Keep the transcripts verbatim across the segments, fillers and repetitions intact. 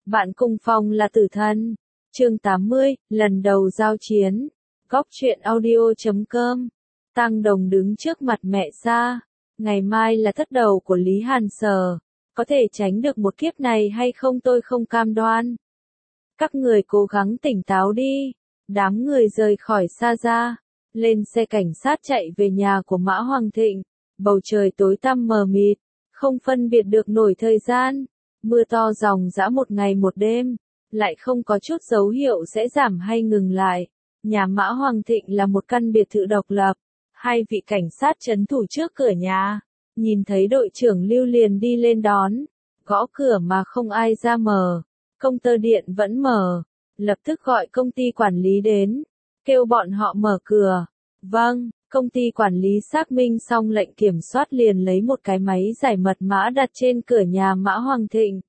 Bạn cùng phòng là tử thần. Chương tám mươi, lần đầu giao chiến. Góc truyện audio chấm com. Tăng Đồng đứng trước mặt mẹ Sa. Ngày mai là thất đầu của Lý Hàn Sở. Có thể tránh được một kiếp này hay không tôi không cam đoan. Các người cố gắng tỉnh táo đi. Đám người rời khỏi Sa ra. Lên xe cảnh sát chạy về nhà của Mã Hoàng Thịnh. Bầu trời tối tăm mờ mịt. Không phân biệt được nổi thời gian. Mưa to ròng rã một ngày một đêm. Lại không có chút dấu hiệu sẽ giảm hay ngừng lại. Nhà Mã Hoàng Thịnh là một căn biệt thự độc lập. Hai vị cảnh sát trấn thủ trước cửa nhà. Nhìn thấy đội trưởng Lưu liền đi lên đón. Gõ cửa mà không ai ra mở. Công tơ điện vẫn mở. Lập tức gọi công ty quản lý đến. Kêu bọn họ mở cửa. Vâng, công ty quản lý xác minh xong lệnh kiểm soát liền lấy một cái máy giải mật mã đặt trên cửa nhà Mã Hoàng Thịnh.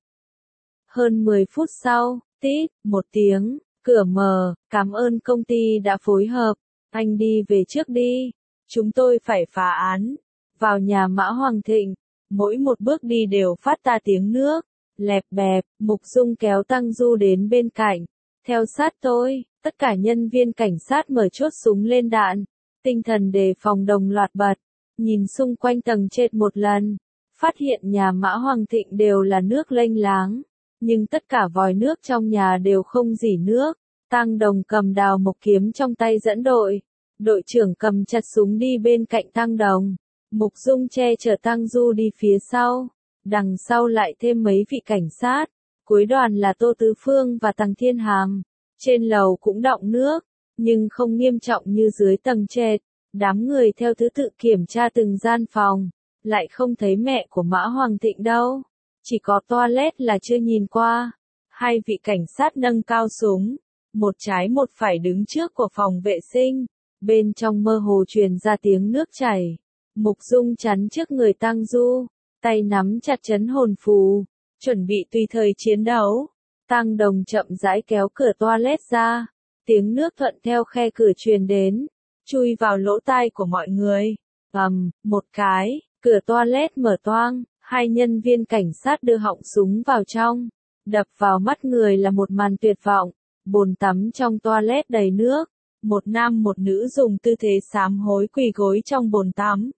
Hơn mười phút sau, tít, một tiếng, cửa mở, cảm ơn công ty đã phối hợp. Anh đi về trước đi. Chúng tôi phải phá án. Vào nhà Mã Hoàng Thịnh, mỗi một bước đi đều phát ra tiếng nước. Lẹp bẹp, Mục Dung kéo Tăng Du đến bên cạnh. Theo sát tôi, tất cả nhân viên cảnh sát mở chốt súng lên đạn. Tinh thần đề phòng đồng loạt bật. Nhìn xung quanh tầng trệt một lần. Phát hiện nhà Mã Hoàng Thịnh đều là nước lênh láng. Nhưng tất cả vòi nước trong nhà đều không rỉ nước. Tăng Đồng cầm đào mộc kiếm trong tay dẫn đội. Đội trưởng cầm chặt súng đi bên cạnh Tăng Đồng. Mục Dung che chở Tăng Du đi phía sau. Đằng sau lại thêm mấy vị cảnh sát. Cuối đoàn là Tô Tứ Phương và Tằng Thiên Hàm. Trên lầu cũng đọng nước, nhưng không nghiêm trọng như dưới tầng trệt. Đám người theo thứ tự kiểm tra từng gian phòng. Lại không thấy mẹ của Mã Hoàng Thịnh đâu. Chỉ có toilet là chưa nhìn qua. Hai vị cảnh sát nâng cao súng. Một trái một phải đứng trước của phòng vệ sinh. Bên trong mơ hồ truyền ra tiếng nước chảy. Mục Dung chắn trước người Tăng Du. Tay nắm chặt trấn hồn phù. Chuẩn bị tùy thời chiến đấu. Tăng Đồng chậm rãi kéo cửa toilet ra. Tiếng nước thuận theo khe cửa truyền đến. Chui vào lỗ tai của mọi người. Ầm, một cái, cửa toilet mở toang. Hai nhân viên cảnh sát đưa họng súng vào trong. Đập vào mắt người là một màn tuyệt vọng. Bồn tắm trong toilet đầy nước. Một nam một nữ dùng tư thế sám hối quỳ gối trong bồn tắm.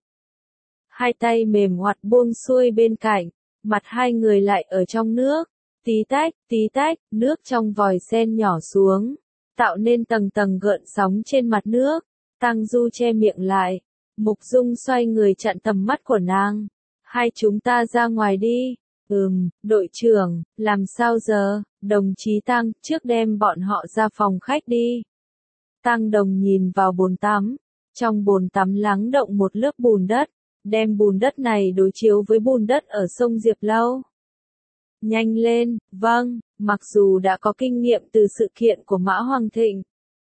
Hai tay mềm oặt buông xuôi bên cạnh. Mặt hai người lại ở trong nước. Tí tách, tí tách, nước trong vòi sen nhỏ xuống. Tạo nên tầng tầng gợn sóng trên mặt nước. Tăng Du che miệng lại. Mục Dung xoay người chặn tầm mắt của nàng. Hai chúng ta ra ngoài đi. Ừm, đội trưởng, làm sao giờ? Đồng chí Tăng, trước đem bọn họ ra phòng khách đi. Tăng Đồng nhìn vào bồn tắm. Trong bồn tắm lắng động một lớp bùn đất. Đem bùn đất này đối chiếu với bùn đất ở sông Diệp Lâu. Nhanh lên, vâng, mặc dù đã có kinh nghiệm từ sự kiện của Mã Hoàng Thịnh.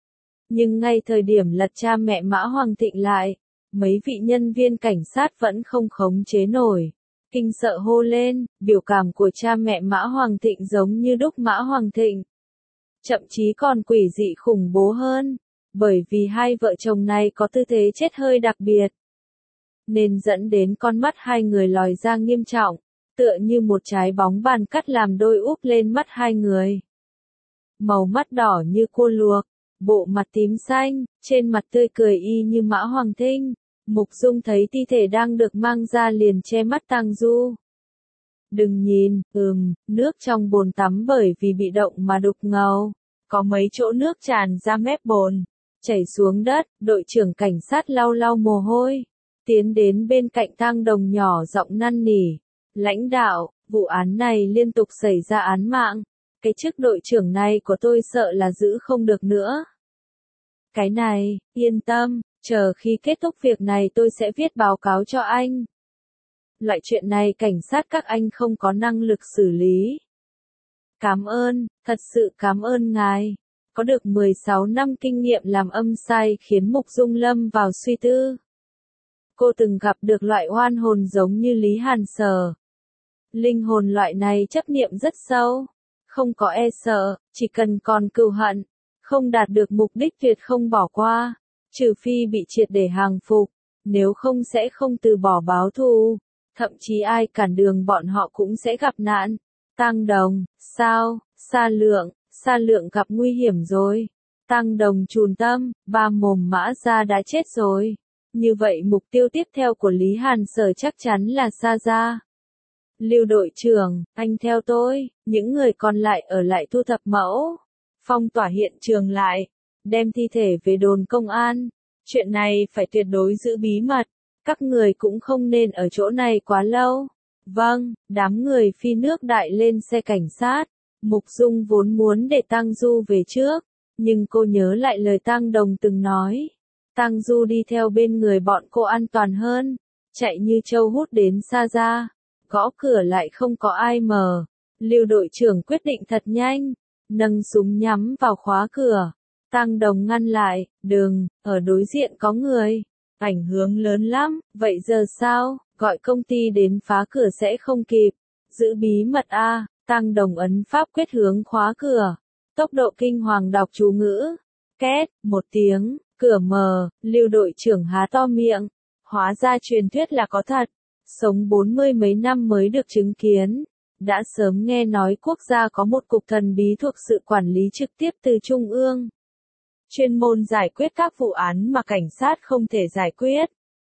Nhưng ngay thời điểm lật cha mẹ Mã Hoàng Thịnh lại, mấy vị nhân viên cảnh sát vẫn không khống chế nổi. Kinh sợ hô lên, biểu cảm của cha mẹ Mã Hoàng Thịnh giống như đúc Mã Hoàng Thịnh. Thậm chí còn quỷ dị khủng bố hơn, bởi vì hai vợ chồng này có tư thế chết hơi đặc biệt. Nên dẫn đến con mắt hai người lòi ra nghiêm trọng, tựa như một trái bóng bàn cắt làm đôi úp lên mắt hai người. Màu mắt đỏ như cua luộc, bộ mặt tím xanh, trên mặt tươi cười y như Mã Hoàng Thịnh. Mục Dung thấy thi thể đang được mang ra liền che mắt Tăng Du. Đừng nhìn, ừm, nước trong bồn tắm bởi vì bị động mà đục ngầu. Có mấy chỗ nước tràn ra mép bồn, chảy xuống đất, đội trưởng cảnh sát lau lau mồ hôi. Tiến đến bên cạnh Tăng Đồng nhỏ giọng năn nỉ. Lãnh đạo, vụ án này liên tục xảy ra án mạng. Cái chức đội trưởng này của tôi sợ là giữ không được nữa. Cái này, yên tâm, chờ khi kết thúc việc này tôi sẽ viết báo cáo cho anh. Loại chuyện này cảnh sát các anh không có năng lực xử lý. Cảm ơn, thật sự cảm ơn ngài. Có được mười sáu năm kinh nghiệm làm âm sai khiến Mục Dung lâm vào suy tư. Cô từng gặp được loại oan hồn giống như Lý Hàn Sở. Linh hồn loại này chấp niệm rất sâu, không có e sợ, chỉ cần còn cừu hận, không đạt được mục đích tuyệt không bỏ qua, trừ phi bị triệt để hàng phục, nếu không sẽ không từ bỏ báo thù, thậm chí ai cản đường bọn họ cũng sẽ gặp nạn. Tăng Đồng, sao, Sa Lượng, Sa Lượng gặp nguy hiểm rồi. Tăng Đồng trùn tâm, ba mồm Mã Gia đã chết rồi. Như vậy mục tiêu tiếp theo của Lý Hàn Sở chắc chắn là Sa Gia. Lưu đội trưởng, anh theo tôi, những người còn lại ở lại thu thập mẫu, phong tỏa hiện trường lại, đem thi thể về đồn công an. Chuyện này phải tuyệt đối giữ bí mật, các người cũng không nên ở chỗ này quá lâu. Vâng, đám người phi nước đại lên xe cảnh sát. Mục Dung vốn muốn để Tang Du về trước, nhưng cô nhớ lại lời Tang Đồng từng nói. Tang Du đi theo bên người bọn cô an toàn hơn, chạy như trâu hút đến Sa Gia. Gõ cửa lại không có ai mở. Lưu đội trưởng quyết định thật nhanh, nâng súng nhắm vào khóa cửa. Tang Đồng ngăn lại, đừng, ở đối diện có người, ảnh hưởng lớn lắm, vậy giờ sao, gọi công ty đến phá cửa sẽ không kịp. Giữ bí mật a. À. Tang Đồng ấn pháp quyết hướng khóa cửa. Tốc độ kinh hoàng đọc chú ngữ. Két, một tiếng, cửa mở, Lưu đội trưởng há to miệng. Hóa ra truyền thuyết là có thật. Sống bốn mươi mấy năm mới được chứng kiến. Đã sớm nghe nói quốc gia có một cục thần bí thuộc sự quản lý trực tiếp từ Trung ương. Chuyên môn giải quyết các vụ án mà cảnh sát không thể giải quyết.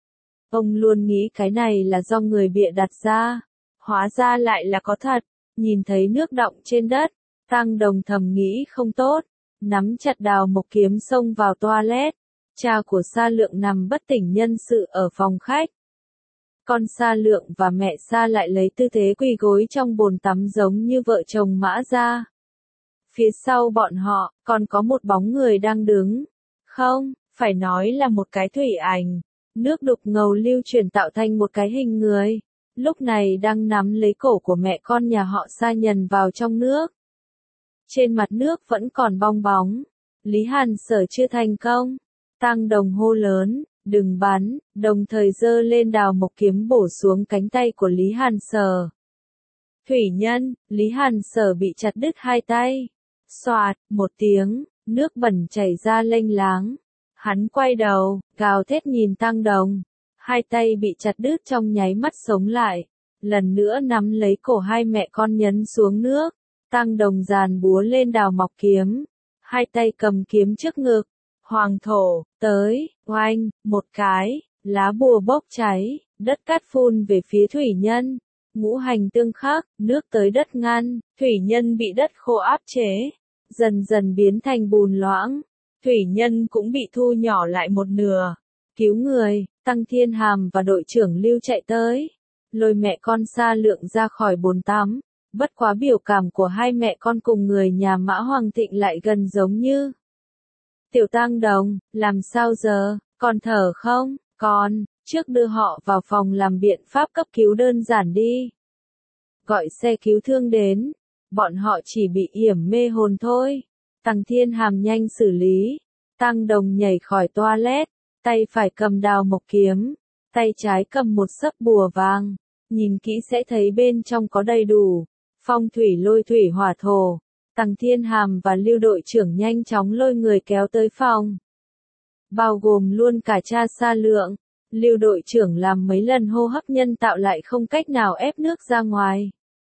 Ông luôn nghĩ cái này là do người bịa đặt ra. Hóa ra lại là có thật. Nhìn thấy nước đọng trên đất, Tang Đồng thầm nghĩ không tốt, nắm chặt đào mộc kiếm xông vào toilet. Cha của Sa Lượng nằm bất tỉnh nhân sự ở phòng khách. Con Sa Lượng và mẹ Sa lại lấy tư thế quỳ gối trong bồn tắm giống như vợ chồng Mã Gia. Phía sau bọn họ, còn có một bóng người đang đứng. Không, phải nói là một cái thủy ảnh. Nước đục ngầu lưu chuyển tạo thành một cái hình người. Lúc này đang nắm lấy cổ của mẹ con nhà họ Sa nhần vào trong nước. Trên mặt nước vẫn còn bong bóng. Lý Hàn Sở chưa thành công. Tang Đồng hô lớn, đừng bắn, đồng thời giơ lên đào mộc kiếm bổ xuống cánh tay của Lý Hàn Sở. Thủy nhân, Lý Hàn Sở bị chặt đứt hai tay. Xoạt, một tiếng, nước bẩn chảy ra lênh láng. Hắn quay đầu, gào thét nhìn Tang Đồng. Hai tay bị chặt đứt trong nháy mắt sống lại. Lần nữa nắm lấy cổ hai mẹ con nhấn xuống nước. Tang Đồng giàn búa lên đào mộc kiếm. Hai tay cầm kiếm trước ngực. Hoàng thổ, tới, oanh, một cái, lá bùa bốc cháy, đất cát phun về phía thủy nhân. Ngũ hành tương khắc, nước tới đất ngăn, thủy nhân bị đất khô áp chế. Dần dần biến thành bùn loãng. Thủy nhân cũng bị thu nhỏ lại một nửa. Cứu người, Tăng Thiên Hàm và đội trưởng Lưu chạy tới. Lôi mẹ con Sa Lượng ra khỏi bồn tắm. Bất quá biểu cảm của hai mẹ con cùng người nhà Mã Hoàng Thịnh lại gần giống như. Tiểu Tang Đồng, làm sao giờ, còn thở không, con, trước đưa họ vào phòng làm biện pháp cấp cứu đơn giản đi. Gọi xe cứu thương đến, bọn họ chỉ bị yểm mê hồn thôi. Tăng Thiên Hàm nhanh xử lý. Tang Đồng nhảy khỏi toilet, tay phải cầm đào mộc kiếm, tay trái cầm một sấp bùa vàng. Nhìn kỹ sẽ thấy bên trong có đầy đủ phong thủy lôi thủy hỏa thổ. Tăng Thiên Hàm và Lưu đội trưởng nhanh chóng lôi người kéo tới phòng. Bao gồm luôn cả cha Sa Lượng. Lưu đội trưởng làm mấy lần hô hấp nhân tạo lại không cách nào ép nước ra ngoài.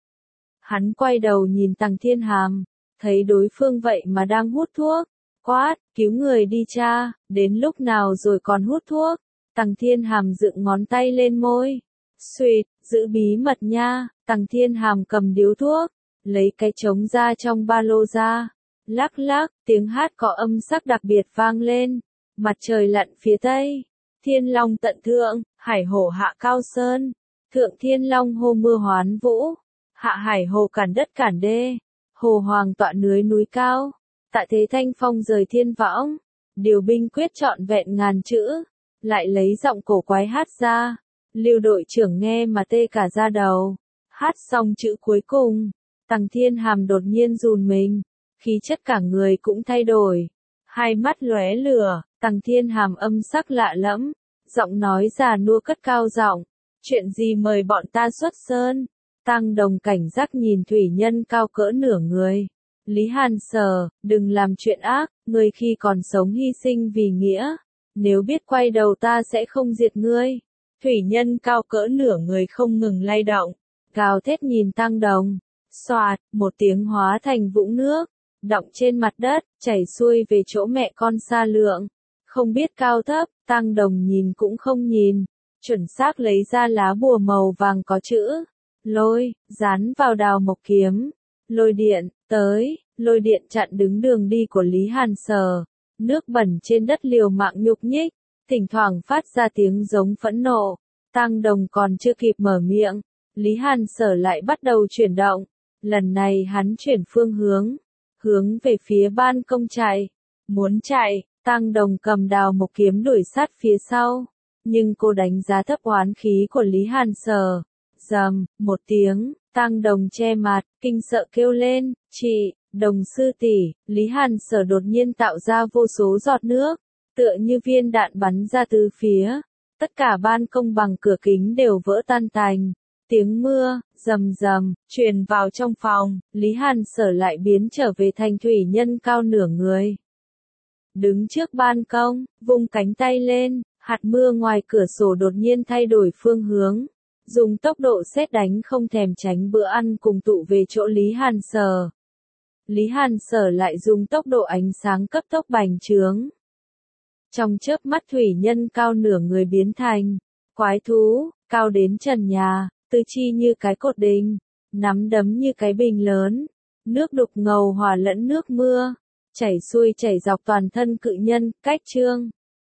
Hắn quay đầu nhìn Tăng Thiên Hàm, thấy đối phương vậy mà đang hút thuốc. Quát, cứu người đi cha, đến lúc nào rồi còn hút thuốc. Tăng Thiên Hàm dựng ngón tay lên môi. Xuyệt, giữ bí mật nha. Tăng Thiên Hàm cầm điếu thuốc, lấy cái trống ra trong ba lô ra. Lắc lắc, tiếng hát có âm sắc đặc biệt vang lên. Mặt trời lặn phía tây. Thiên Long tận thượng, hải hổ hạ cao sơn. Thượng Thiên Long hô mưa hoán vũ. Hạ hải hồ cản đất cản đê. Hồ hoàng tọa núi núi cao. Tạ thế thanh phong rời thiên võng. Điều binh quyết trọn vẹn ngàn chữ. Lại lấy giọng cổ quái hát ra. Lưu đội trưởng nghe mà tê cả da đầu. Hát xong chữ cuối cùng. Tăng Thiên Hàm đột nhiên run mình. Khí chất cả người cũng thay đổi. Hai mắt lóe lửa. Tăng Thiên Hàm âm sắc lạ lẫm. Giọng nói già nua cất cao giọng. Chuyện gì mời bọn ta xuất sơn. Tang Đồng cảnh giác nhìn thủy nhân cao cỡ nửa người. Lý Hàn Sở, đừng làm chuyện ác, ngươi khi còn sống hy sinh vì nghĩa. Nếu biết quay đầu ta sẽ không diệt ngươi. Thủy nhân cao cỡ nửa người không ngừng lay động. Gào thét nhìn Tang Đồng. Xoạt, một tiếng hóa thành vũng nước, đọng trên mặt đất, chảy xuôi về chỗ mẹ con Sa Lượng. Không biết cao thấp, Tăng Đồng nhìn cũng không nhìn, chuẩn xác lấy ra lá bùa màu vàng có chữ lôi, dán vào đào mộc kiếm. Lôi điện, tới, lôi điện chặn đứng đường đi của Lý Hàn Sở. Nước bẩn trên đất liều mạng nhúc nhích, thỉnh thoảng phát ra tiếng giống phẫn nộ. Tăng Đồng còn chưa kịp mở miệng, Lý Hàn Sở lại bắt đầu chuyển động. Lần này hắn chuyển phương hướng, hướng về phía ban công chạy. Muốn chạy, Tăng Đồng cầm đào mộc kiếm đuổi sát phía sau. Nhưng cô đánh giá thấp oán khí của Lý Hàn Sở. Rầm, một tiếng, Tăng Đồng che mặt, kinh sợ kêu lên, chị, Đồng sư tỷ. Lý Hàn Sở đột nhiên tạo ra vô số giọt nước, tựa như viên đạn bắn ra từ phía. Tất cả ban công bằng cửa kính đều vỡ tan tành. Tiếng mưa, rầm rầm, truyền vào trong phòng, Lý Hàn Sở lại biến trở về thành thủy nhân cao nửa người. Đứng trước ban công, vung cánh tay lên, hạt mưa ngoài cửa sổ đột nhiên thay đổi phương hướng. Dùng tốc độ sét đánh không thèm tránh bữa ăn cùng tụ về chỗ Lý Hàn Sở. Lý Hàn Sở lại dùng tốc độ ánh sáng cấp tốc bành trướng. Trong chớp mắt thủy nhân cao nửa người biến thành quái thú, cao đến trần nhà, tư chi như cái cột đình, nắm đấm như cái bình lớn, nước đục ngầu hòa lẫn nước mưa, chảy xuôi chảy dọc toàn thân cự nhân, cách trương.